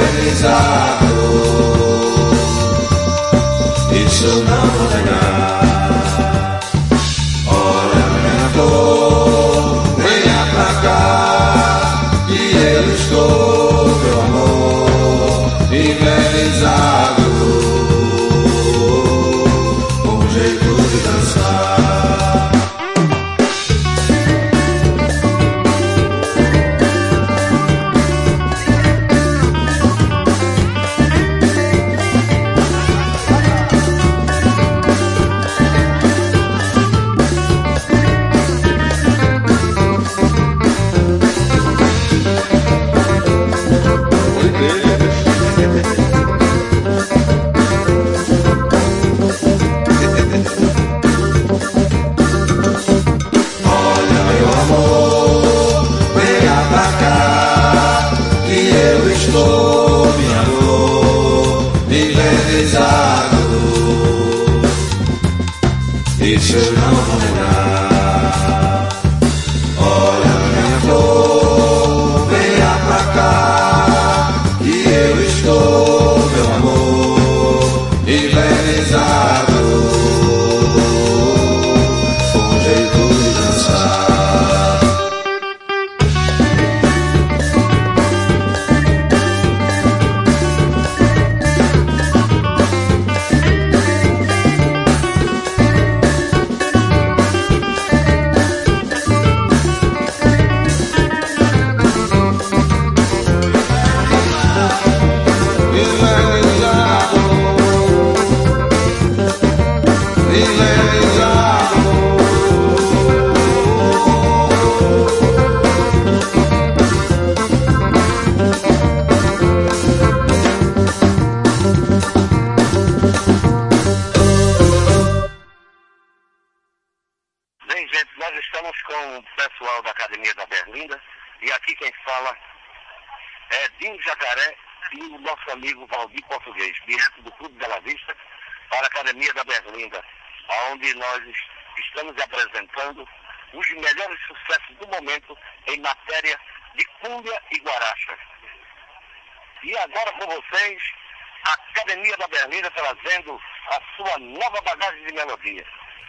Indenizado, isso não vou negar. Olha minha flor, venha pra cá, que eu estou, meu amor, indenizado, com um jeito de dançar. Isso eu não vou negar. Olha minha flor, venha pra cá, que eu estou, meu amor, indenizado, com um jeito de dançar. Bem, gente, nós estamos com o pessoal da Academia da Berlinda e aqui quem fala é Dinho Jacaré e o nosso amigo Valdir Português, direto do Clube Bela Vista para a Academia da Berlinda, onde nós estamos apresentando os melhores sucessos do momento em matéria de cúmbia e guaracha. E agora com vocês, a Academia da Berlinda trazendo a sua nova bagagem de melodia.